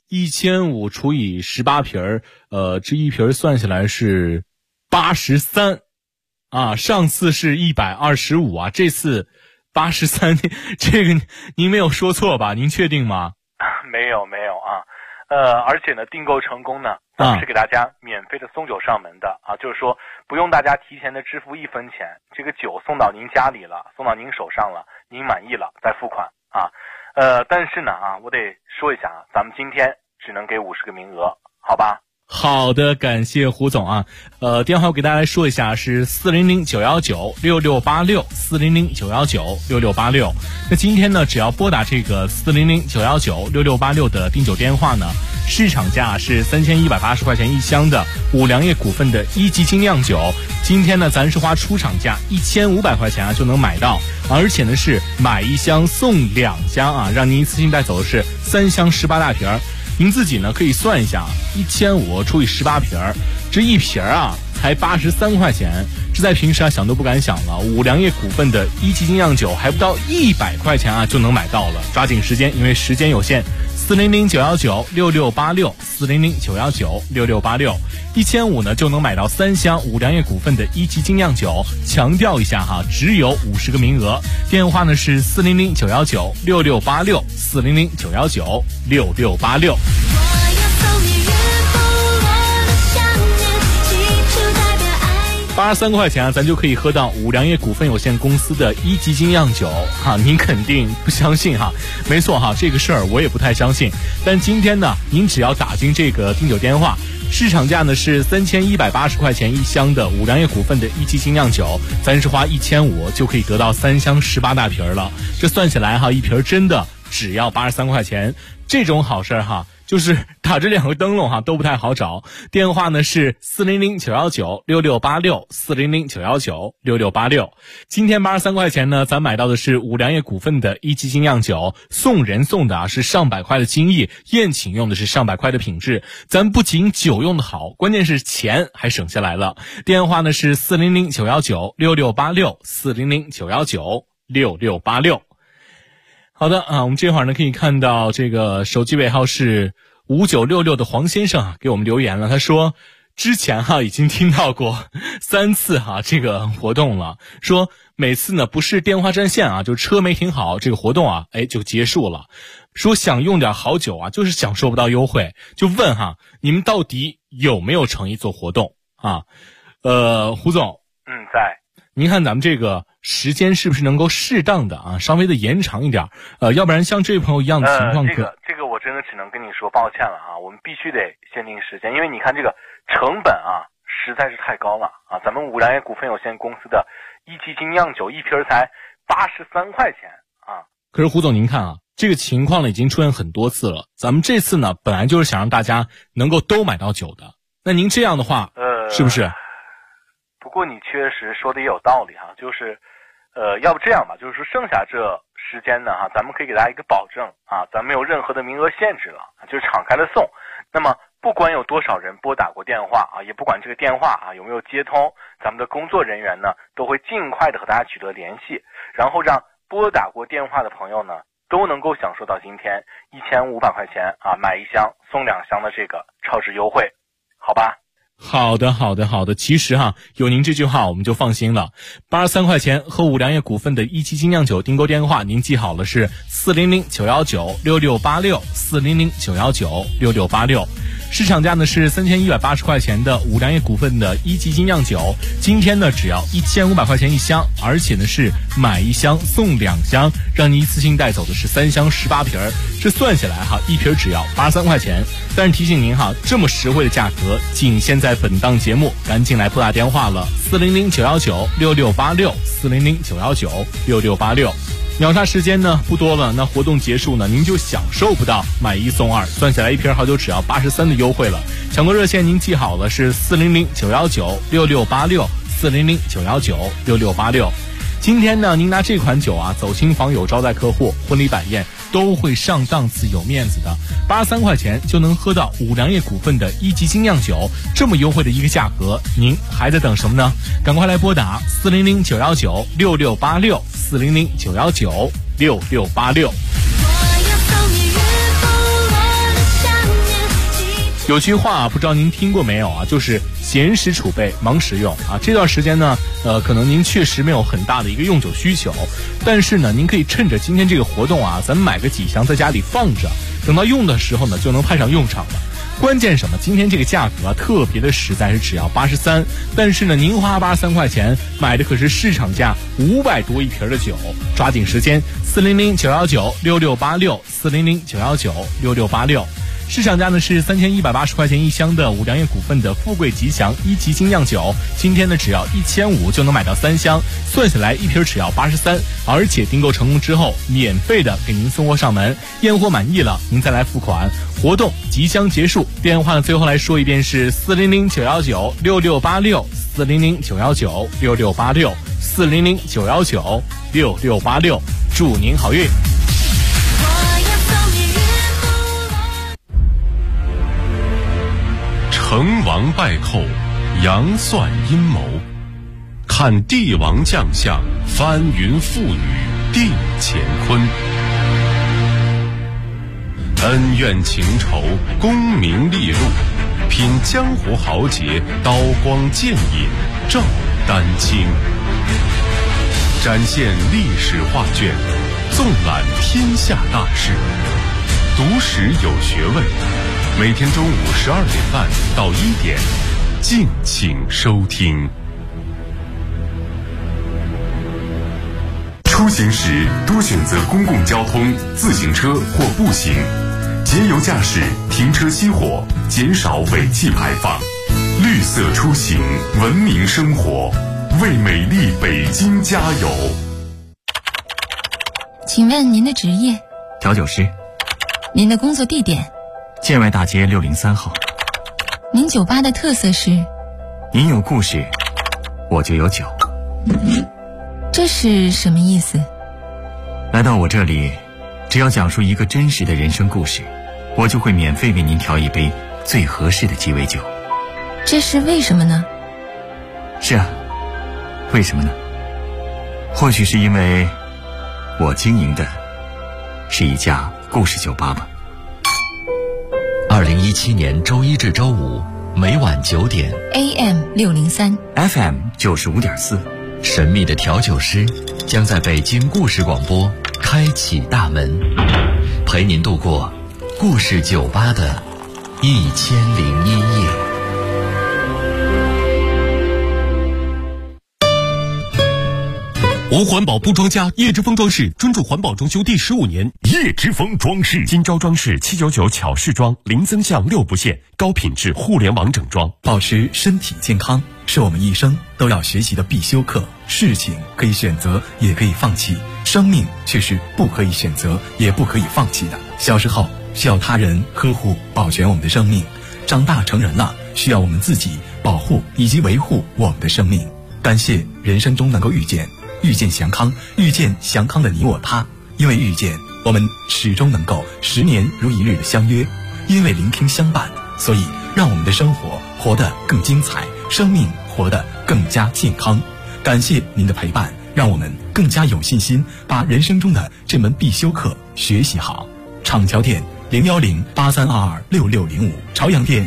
1500除以18瓶这一瓶算下来是83啊，上次是125啊，这次83，这个您没有说错吧？您确定吗？ 没有啊，而且呢，订购成功呢，咱们是给大家免费的送酒上门的啊，就是说不用大家提前的支付1分钱，这个酒送到您家里了，送到您手上了，您满意了再付款啊。但是呢啊，我得说一下啊，咱们今天只能给50个名额，好吧？ 好的，感谢胡总啊。电话我给大家来说一下，是400-919-6686 400-919-6686。那今天呢，只要拨打这个400-919-6686的订酒电话呢，市场价是3180块钱一箱的五粮液股份的1级精酿酒，今天呢咱是花出厂价1500块钱啊就能买到，而且呢是买1箱送2箱啊，让您一次性带走的是3箱18大瓶。您自己呢可以算一下，1500除以18瓶，这一瓶啊才83块钱，这在平时啊想都不敢想了。五粮液股份的1级精酿酒还不到100块钱啊就能买到了，抓紧时间，因为时间有限。400-919-6686 400-919-6686 1500呢就能买到3箱五粮液股份的1级精酿酒，强调一下哈，只有50个名额。电话呢是400-919-6686 400-919-6686。83块钱啊，咱就可以喝到五粮液股份有限公司的1级精酿酒哈，您肯定不相信哈？没错哈，这个事儿我也不太相信。但今天呢，您只要打进这个订酒电话，市场价呢是3180块钱一箱的五粮液股份的1级精酿酒，咱是花1500就可以得到3箱18大瓶了。这算起来哈，一瓶真的只要83块钱，这种好事哈。就是打这2个灯笼哈都不太好找，电话呢是400-919-6686 400-919-6686。今天83块钱呢，咱买到的是五粮液股份的1级精酿酒，送人送的啊是上百块的精益，宴请用的是上百块的品质，咱不仅酒用的好，关键是钱还省下来了。电话呢是400-919-6686 400-919-6686。好的啊，我们这会儿呢可以看到这个手机尾号是5966的黄先生啊给我们留言了，他说之前哈已经听到过3次哈这个活动了，说每次呢不是电话占线啊，就车没停好，这个活动啊就结束了。说想用点好酒啊，就是享受不到优惠，就问哈你们到底有没有诚意做活动啊？胡总， 在。 您看咱们这个时间是不是能够适当的啊，稍微的延长一点？要不然像这位朋友一样的情况， 这个我真的只能跟你说抱歉了啊，我们必须得限定时间，因为你看这个成本啊实在是太高了啊，咱们五粮液股份有限公司的1级精酿酒一瓶才83块钱啊。 可是胡总您看啊，这个情况呢已经出现很多次了，咱们这次呢本来就是想让大家能够都买到酒的，那您这样的话是不是？ 不过你确实说的也有道理哈，就是要不这样吧，就是说剩下这时间呢哈，咱们可以给大家一个保证啊，咱没有任何的名额限制了，就是敞开了送。那么不管有多少人拨打过电话啊，也不管这个电话啊有没有接通，咱们的工作人员呢都会尽快的和大家取得联系，然后让拨打过电话的朋友呢都能够享受到今天1500块钱啊买1箱送2箱的这个超值优惠，好吧？ 好的，其实哈，有您这句话我们就放心了。83块钱和五粮液股份的1级精酿酒订购电话，您记好了是400-919-6686 400-919-6686。市场价呢是3180块钱的五粮液股份的1级精酿酒，今天呢只要1500块钱一箱，而且呢是买1箱送2箱，让您一次性带走的是3箱18瓶，这算下来哈，一瓶只要83块钱。但是提醒您哈，这么实惠的价格仅限在本档节目，赶紧来拨打电话了，400-919-6686 400-919-6686。秒杀时间呢不多了，那活动结束呢，您就享受不到买1送2，算下来一瓶好酒只要83的优惠了。抢购热线您记好了是400-919-6686 400-919-6686。今天呢，您拿这款酒啊走亲访友、招待客户、婚礼摆宴都会上档次、有面子的。83块钱就能喝到五粮液股份的1级精酿酒，这么优惠的一个价格，您还在等什么呢？赶快来拨打400-919-6686 400-919-6686。 有句话不知道您听过没有啊，就是闲时储备，忙时用啊。这段时间呢，可能您确实没有很大的一个用酒需求，但是呢，您可以趁着今天这个活动啊，咱们买个几箱在家里放着，等到用的时候呢，就能派上用场了。关键什么？今天这个价格啊，特别的实在，是只要83，但是呢，您花83块钱买的可是市场价500多一瓶的酒，抓紧时间，400-919-6686，400-919-6686。市场价呢是3180块钱一箱的五粮液股份的富贵吉祥一级精酿酒，今天呢只要1500就能买到3箱，算下来一瓶只要83，而且订购成功之后，免费的给您送货上门，验货满意了您再来付款。活动即将结束，电话呢最后来说一遍是400-919-6686，400-919-6686，400-919-6686，祝您好运。 成王败寇，阳算阴谋，看帝王将相，翻云覆雨，定乾坤。恩怨情仇，功名利禄，品江湖豪杰，刀光剑影，照丹青。展现历史画卷，纵览天下大事，读史有学问。每天中午12点半到1点，敬请收听。出行时多选择公共交通、自行车或步行，节油驾驶，停车熄火，减少尾气排放。绿色出行，文明生活，为美丽北京加油。 请问您的职业？ 调酒师。 您的工作地点？ 建外大街603号。 您酒吧的特色是？ 您有故事，我就有酒。 这是什么意思？ 来到我这里，只要讲述一个真实的人生故事，我就会免费为您调一杯最合适的鸡尾酒。 这是为什么呢？ 是啊，为什么呢？或许是因为我经营的是一家故事酒吧吧。 2017年周一至周五每晚9点 AM 603 FM 95.4， 神秘的调酒师将在北京故事广播开启大门，陪您度过故事酒吧的1001夜。 无环保不装家，叶之峰装饰专注环保装修第15年。叶之峰装饰，今朝装饰799巧饰装，零增项6不限，高品质互联网整装。 保持身体健康是我们一生都要学习的必修课。事情可以选择，也可以放弃，生命却是不可以选择，也不可以放弃的。小时候需要他人呵护保全我们的生命，长大成人了，需要我们自己保护以及维护我们的生命。感谢人生中能够遇见祥康，遇见祥康的你我他。因为遇见，我们始终能够10年如一日的相约；因为聆听相伴，所以让我们的生活活得更精彩，生命活得更加健康。感谢您的陪伴，让我们更加有信心把人生中的这门必修课学习好。厂桥店01083226605，朝阳店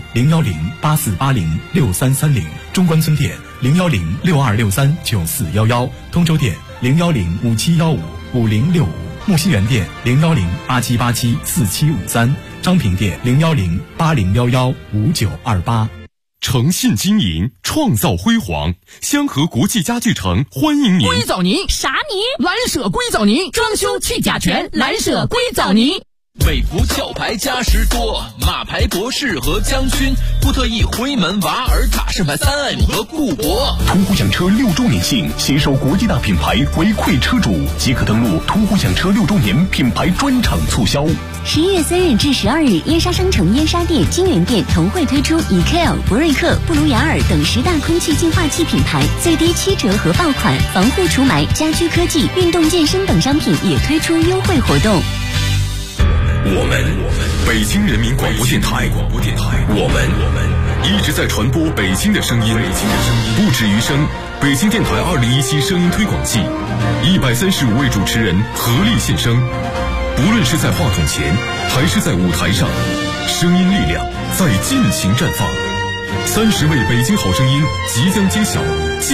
01084806330，中关村店01062639411，通州店01057155065，木樨园店01087874753，张平店01080115928。 诚信经营，创造辉煌。香河国际家具城欢迎您。 硅藻泥啥泥？蓝舍硅藻泥，装修去甲醛，蓝舍硅藻泥。 美孚壳牌家什多，马牌博士和将军，布特意回门瓦尔塔盛牌3M 和固博。 途虎养车6周年庆，携手国际大品牌回馈车主，即可登录途虎养车6周年品牌专场促销。 11月3日至12日，燕莎商城燕莎店、金源店同会推出EKL、博瑞克、布鲁雅尔等10大空气净化器品牌最低7折和爆款，防护除霾、家居科技、运动健身等商品也推出优惠活动。 我们北京人民广播电台，我们一直在传播北京的声音，不止于声。北京电台2017声音推广季，135位主持人合力献声，不论是在话筒前还是在舞台上，声音力量在尽情绽放。30位北京好声音即将揭晓。